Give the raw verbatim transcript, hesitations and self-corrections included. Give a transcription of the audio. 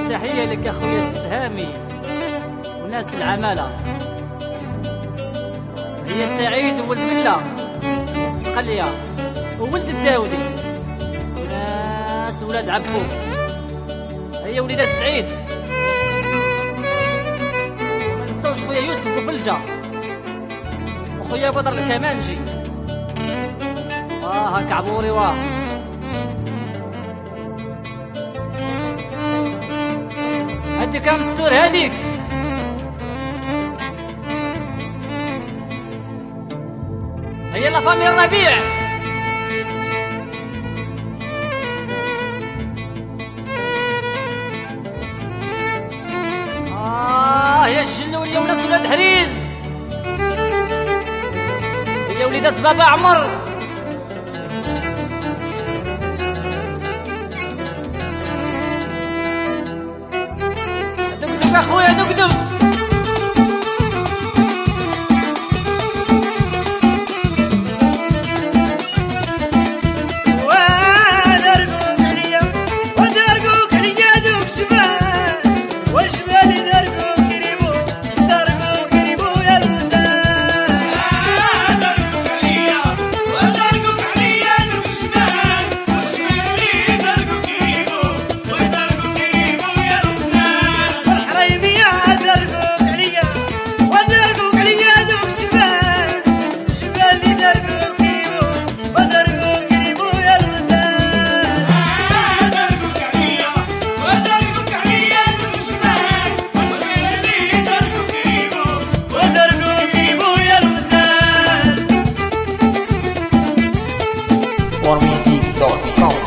تحية لك أخويا السهامي وناس العمالة. هي سعيد وولد ملة تقلية وولد الداودي وناس ولاد عبو. هي وليدات سعيد. ما نساوش خويا يوسف وفلجة وخويا بدر الكمانجي. واه كعبوري واه. هاديك كام ستور هاديك. هي لا فامي الربيع. آه يا الجلولية وناس ولاد حريز. هي وليدات بابا عمر. دق دق أخويا دق دق. warmusic dot com